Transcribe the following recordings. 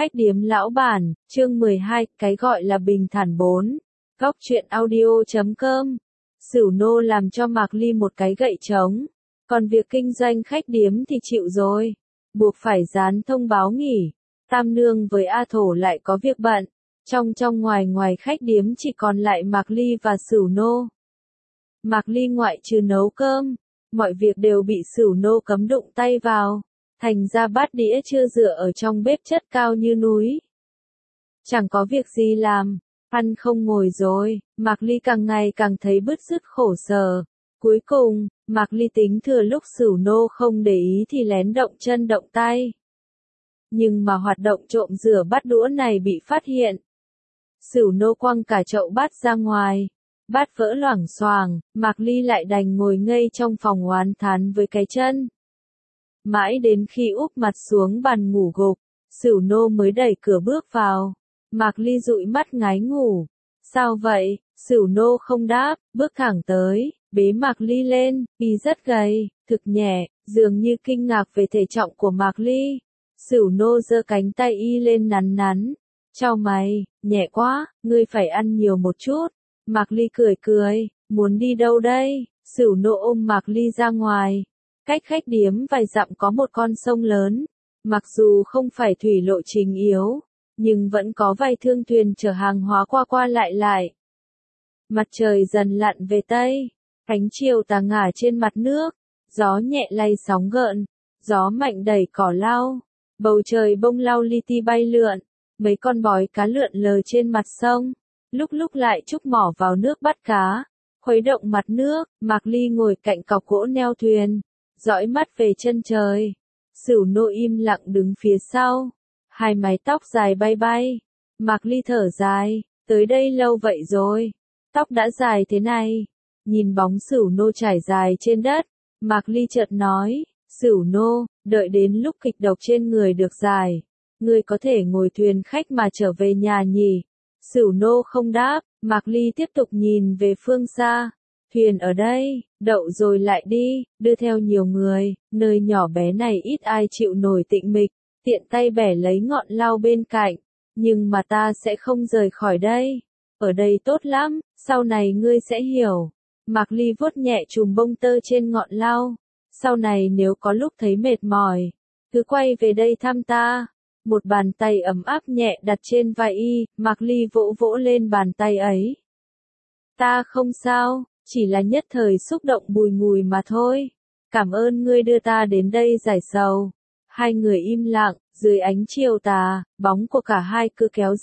Khách điếm lão bản, chương 12, cái gọi là bình thản 4. Góc truyện audio.com. Sửu nô làm cho Mạc Ly một cái gậy trống. Còn việc kinh doanh khách điếm thì chịu rồi. Buộc phải dán thông báo nghỉ. Tam nương với A Thổ lại có việc bận. Trong ngoài khách điếm chỉ còn lại Mạc Ly và Sửu nô. Mạc Ly ngoại trừ nấu cơm, mọi việc đều bị Sửu nô cấm đụng tay vào. Thành ra bát đĩa chưa rửa ở trong bếp chất cao như núi. Chẳng có việc gì làm, ăn không ngồi rồi, Mạc Ly càng ngày càng thấy bứt rứt khổ sở. Cuối cùng, Mạc Ly tính thừa lúc Sửu nô không để ý thì lén động chân động tay. Nhưng mà hoạt động trộm rửa bát đũa này bị phát hiện. Sửu nô quăng cả chậu bát ra ngoài. Bát vỡ loảng xoảng, Mạc Ly lại đành ngồi ngây trong phòng oán thán với cái chân. Mãi đến khi úp mặt xuống bàn ngủ gục, Sửu nô mới đẩy cửa bước vào. Mạc Ly dụi mắt ngái ngủ. Sao vậy? Sửu nô không đáp, bước thẳng tới, bế Mạc Ly lên, y rất gầy, thực nhẹ, dường như kinh ngạc về thể trọng của Mạc Ly. Sửu nô giơ cánh tay y lên nắn nắn. Chao mày, nhẹ quá, ngươi phải ăn nhiều một chút. Mạc Ly cười, muốn đi đâu đây? Sửu nô ôm Mạc Ly ra ngoài. Cách khách điếm vài dặm có một con sông lớn. Mặc dù không phải thủy lộ trình yếu, nhưng vẫn có vài thương thuyền chở hàng hóa qua lại. Mặt trời dần lặn về tây, ánh chiều tà ngả trên mặt nước, gió nhẹ lay sóng gợn, gió mạnh đẩy cỏ lau, bầu trời bông lau li ti bay lượn, mấy con bói cá lượn lờ trên mặt sông, lúc lại trúc mỏ vào nước bắt cá, khuấy động mặt nước. Mạc Ly ngồi cạnh cọc gỗ neo thuyền, dõi mắt về chân trời. Sửu nô im lặng đứng phía sau, hai mái tóc dài bay. Mạc Ly thở dài, tới đây lâu vậy rồi, tóc đã dài thế này. Nhìn bóng Sửu nô trải dài trên đất, Mạc Ly chợt nói, Sửu nô, đợi đến lúc kịch độc trên người được giải, ngươi có thể ngồi thuyền khách mà trở về nhà nhỉ? Sửu nô không đáp, Mạc Ly tiếp tục nhìn về phương xa. Thuyền ở đây, đậu rồi lại đi, đưa theo nhiều người, nơi nhỏ bé này ít ai chịu nổi tịnh mịch, tiện tay bẻ lấy ngọn lau bên cạnh. Nhưng mà ta sẽ không rời khỏi đây. Ở đây tốt lắm, sau này ngươi sẽ hiểu. Mạc Ly vuốt nhẹ chùm bông tơ trên ngọn lau. Sau này nếu có lúc thấy mệt mỏi, cứ quay về đây thăm ta. Một bàn tay ấm áp nhẹ đặt trên vai y, Mạc Ly vỗ lên bàn tay ấy. Ta không sao, chỉ là nhất thời xúc động bùi ngùi mà thôi. Cảm ơn ngươi đưa ta đến đây giải sầu. Hai người im lặng, dưới ánh chiều tà, bóng của cả hai cứ kéo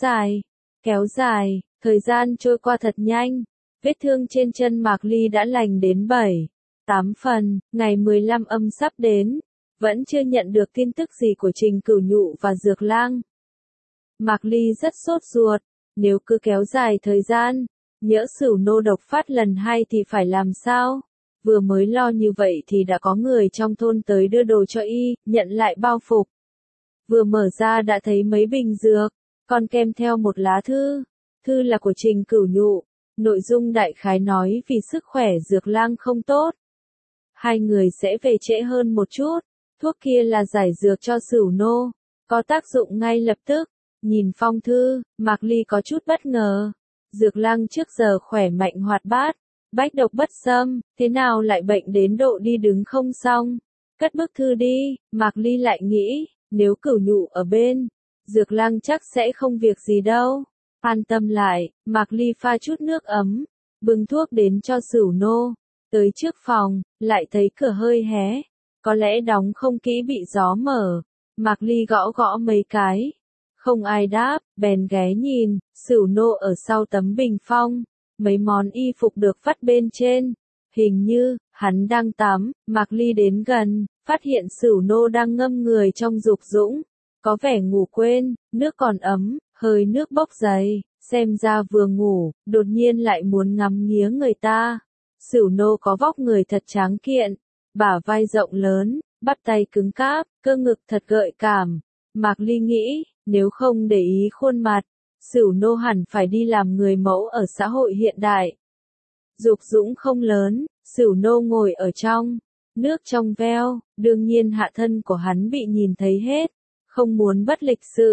dài, thời gian trôi qua thật nhanh. Vết thương trên chân Mạc Ly đã lành đến 7-8 phần, ngày 15 âm sắp đến. Vẫn chưa nhận được tin tức gì của Trình Cửu Nhụ và Dược Lang. Mạc Ly rất sốt ruột, nếu cứ kéo dài thời gian, nhỡ Sửu nô độc phát lần 2 thì phải làm sao? Vừa mới lo như vậy thì đã có người trong thôn tới đưa đồ cho y, nhận lại bao phục. Vừa mở ra đã thấy mấy bình dược, còn kèm theo một lá thư. Thư là của Trình Cửu Nhụ, nội dung đại khái nói vì sức khỏe Dược Lang không tốt. Hai người sẽ về trễ hơn một chút. Thuốc kia là giải dược cho Sửu nô, có tác dụng ngay lập tức. Nhìn phong thư, Mạc Ly có chút bất ngờ. Dược Lang trước giờ khỏe mạnh hoạt bát, bách độc bất xâm, thế nào lại bệnh đến độ đi đứng không xong. Cất bức thư đi, Mạc Ly lại nghĩ, nếu Cửu Nhụ ở bên, Dược Lang chắc sẽ không việc gì đâu. An tâm lại, Mạc Ly pha chút nước ấm, bưng thuốc đến cho Sửu nô. Tới trước phòng, lại thấy cửa hơi hé. Có lẽ đóng không kỹ bị gió mở. Mạc Ly gõ mấy cái. Không ai đáp, bèn ghé nhìn. Sửu nô ở sau tấm bình phong. Mấy món y phục được vắt bên trên. Hình như, hắn đang tắm. Mạc Ly đến gần, phát hiện Sửu nô đang ngâm người trong dục dũng. Có vẻ ngủ quên, nước còn ấm, hơi nước bốc dày. Xem ra vừa ngủ, đột nhiên lại muốn ngắm nghía người ta. Sửu nô có vóc người thật tráng kiện. Bả vai rộng lớn, bắp tay cứng cáp, cơ ngực thật gợi cảm. Mạc Ly nghĩ, nếu không để ý khuôn mặt, Sửu nô hẳn phải đi làm người mẫu ở xã hội hiện đại. Dục dũng không lớn, Sửu nô ngồi ở trong, nước trong veo, đương nhiên hạ thân của hắn bị nhìn thấy hết, không muốn bất lịch sự.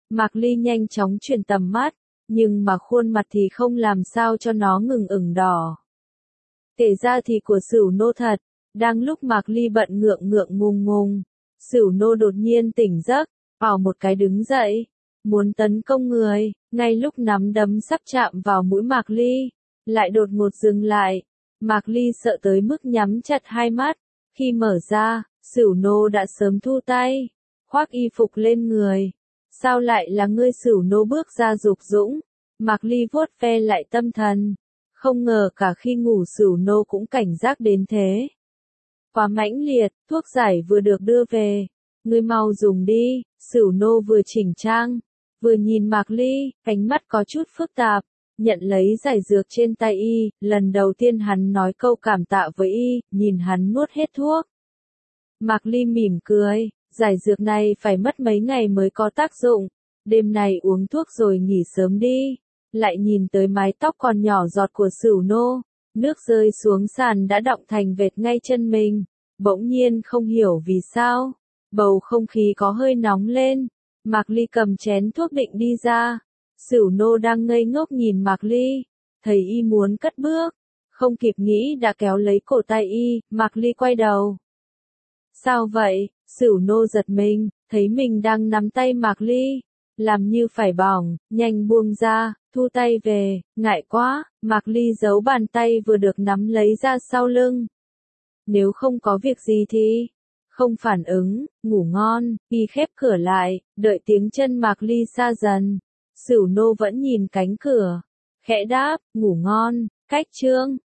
Mạc Ly nhanh chóng chuyển tầm mắt, nhưng mà khuôn mặt thì không làm sao cho nó ngừng ửng đỏ. Kể ra thì của Sửu Nô thật, đang lúc Mạc Ly bận ngượng ngượng ngùng ngùng, Sửu Nô đột nhiên tỉnh giấc, ào một cái đứng dậy, muốn tấn công người, ngay lúc nắm đấm sắp chạm vào mũi Mạc Ly, lại đột ngột dừng lại. Mạc Ly sợ tới mức nhắm chặt hai mắt, khi mở ra, Sửu Nô đã sớm thu tay, khoác y phục lên người. Sao lại là ngươi? Sửu Nô bước ra dục dũng, Mạc Ly vuốt ve lại tâm thần, không ngờ cả khi ngủ Sửu Nô cũng cảnh giác đến thế. Quá mãnh liệt, thuốc giải vừa được đưa về, ngươi mau dùng đi. Sửu Nô vừa chỉnh trang, vừa nhìn Mạc Ly, ánh mắt có chút phức tạp, nhận lấy giải dược trên tay y, lần đầu tiên hắn nói câu cảm tạ với y, nhìn hắn nuốt hết thuốc. Mạc Ly mỉm cười, giải dược này phải mất mấy ngày mới có tác dụng, đêm này uống thuốc rồi nghỉ sớm đi. Lại nhìn tới mái tóc còn nhỏ giọt của Sửu Nô, nước rơi xuống sàn đã đọng thành vệt ngay chân mình, bỗng nhiên không hiểu vì sao, bầu không khí có hơi nóng lên. Mạc Ly cầm chén thuốc định đi ra, Sửu Nô đang ngây ngốc nhìn Mạc Ly, thấy y muốn cất bước, không kịp nghĩ đã kéo lấy cổ tay y. Mạc Ly quay đầu. Sao vậy? Sửu Nô giật mình, thấy mình đang nắm tay Mạc Ly, làm như phải bỏng, nhanh buông ra, thu tay về, ngại quá. Mạc Ly giấu bàn tay vừa được nắm lấy ra sau lưng. Nếu không có việc gì thì không phản ứng, ngủ ngon. Y khép cửa lại, đợi tiếng chân Mạc Ly xa dần. Sửu Nô vẫn nhìn cánh cửa, khẽ đáp, ngủ ngon. Cách chương